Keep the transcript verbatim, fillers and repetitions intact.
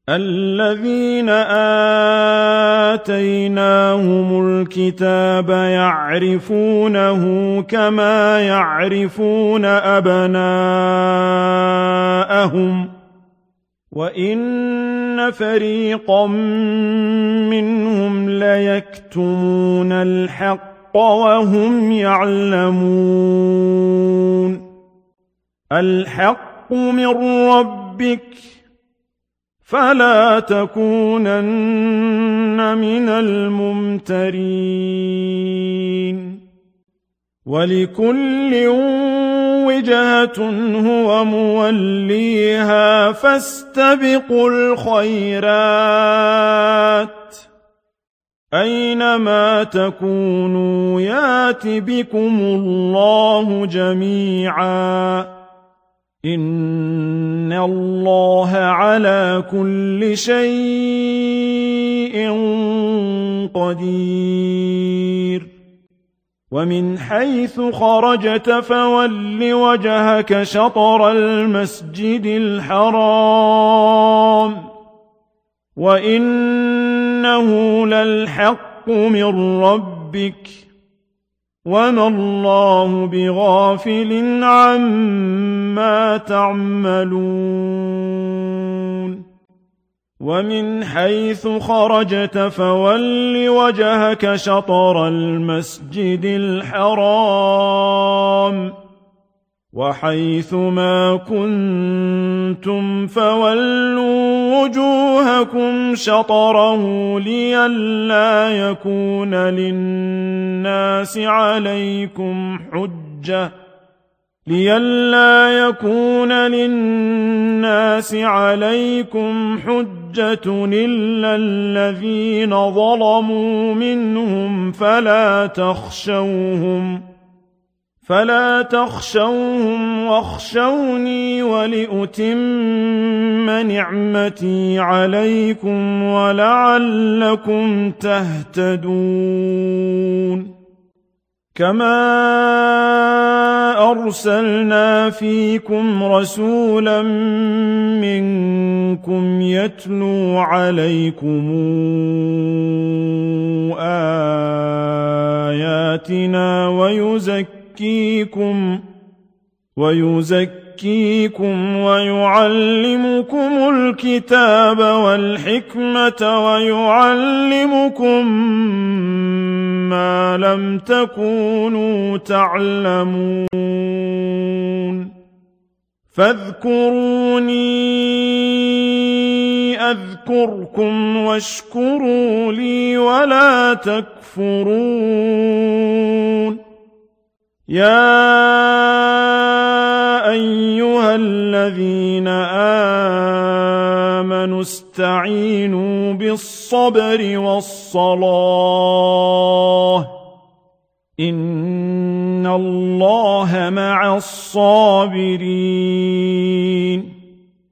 الذين آتيناهم الكتاب يعرفونه كما يعرفون أبناءهم وإن فريقا منهم ليكتمون الحق وهم يعلمون الحق من ربك فلا تكونن من الممترين ولكل وجهة هو موليها فاستبقوا الخيرات أينما تكونوا يات بكم الله جميعا إن الله على كل شيء قدير ومن حيث خرجت فول وجهك شطر المسجد الحرام وإنه للحق من ربك وما الله بغافل عما تعملون ومن حيث خرجت فول وجهك شطر المسجد الحرام وحيث ما كنتم فولوا وجوهكم شطره لئلا يكون للناس عليكم حجة لئلا يكون للناس عليكم حجة إلا الذين ظلموا منهم فلا تخشوهم فلا تخشوهم واخشوني ولأتم نعمتي عليكم ولعلكم تهتدون كما أرسلنا فيكم رسولا منكم يتلو عليكم آياتنا ويزكيكم ويزكيكم ويزكيكم ويعلمكم الكتاب والحكمة ويعلمكم ما لم تكونوا تعلمون فاذكروني أذكركم واشكروا لي ولا تكفرون يا أيها الذين آمنوا استعينوا بالصبر والصلاة إن الله مع الصابرين